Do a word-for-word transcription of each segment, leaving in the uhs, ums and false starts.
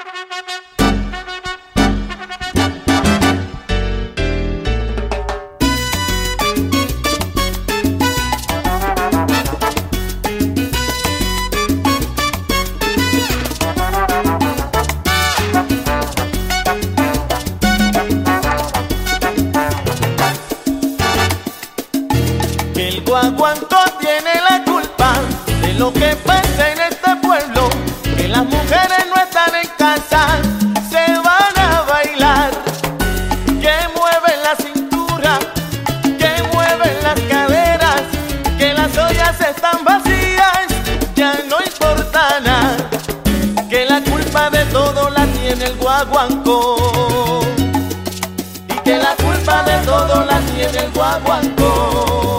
El guaguancó tiene la culpa de lo que pasa en este pueblo, que las mujeres no están en casa, se van a bailar, que mueven la cintura, que mueven las caderas, que las ollas están vacías, ya no importa nada, que la culpa de todo la tiene el guaguancó, y que la culpa de todo la tiene el guaguancó.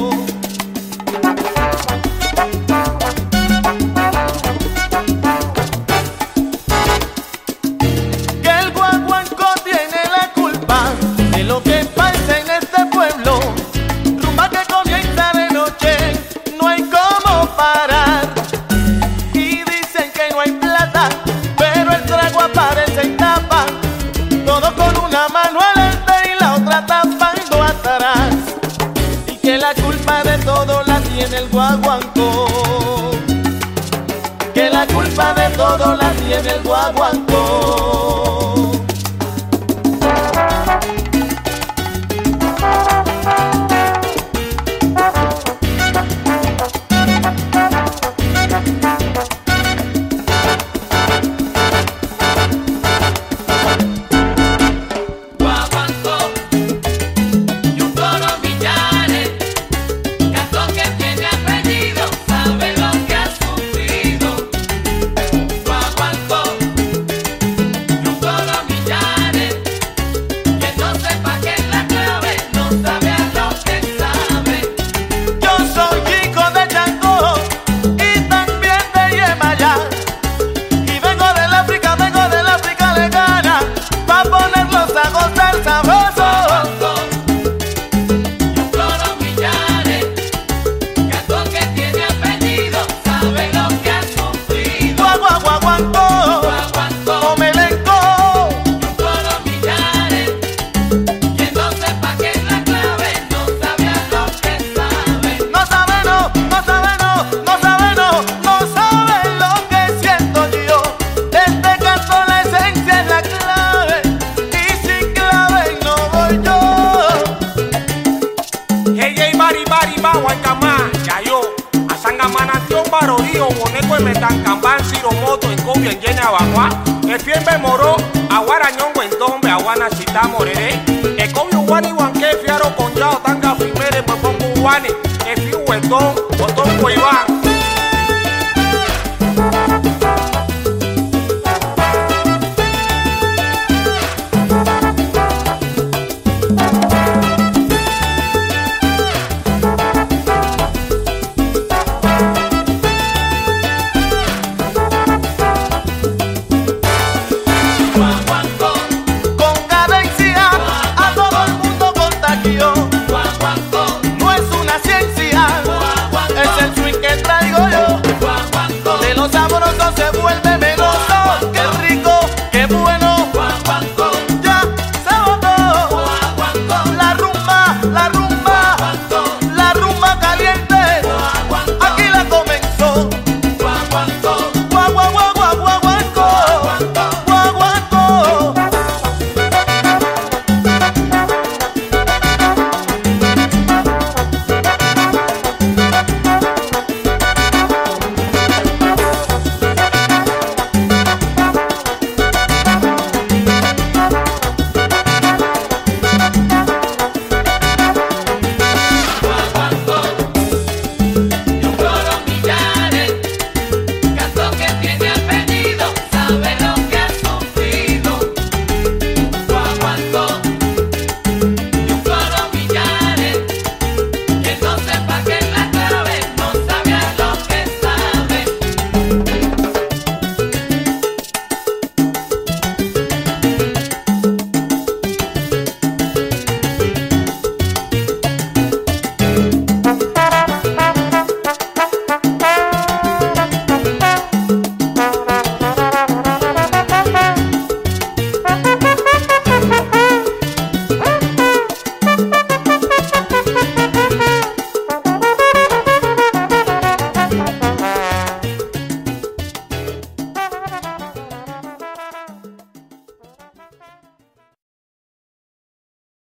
La culpa de todo la tiene el guaguancó, que la culpa de todo la tiene el guaguancó. Boneco me tan campan siro moto en cobio en llena bagua. El fiembe moro, aguarañón guendombe, aguana chita morere. El cobio guani guanque fiaro con yao tanga primere, pues pongo guani. El fiu guendón, botón guaybán. Se vuelve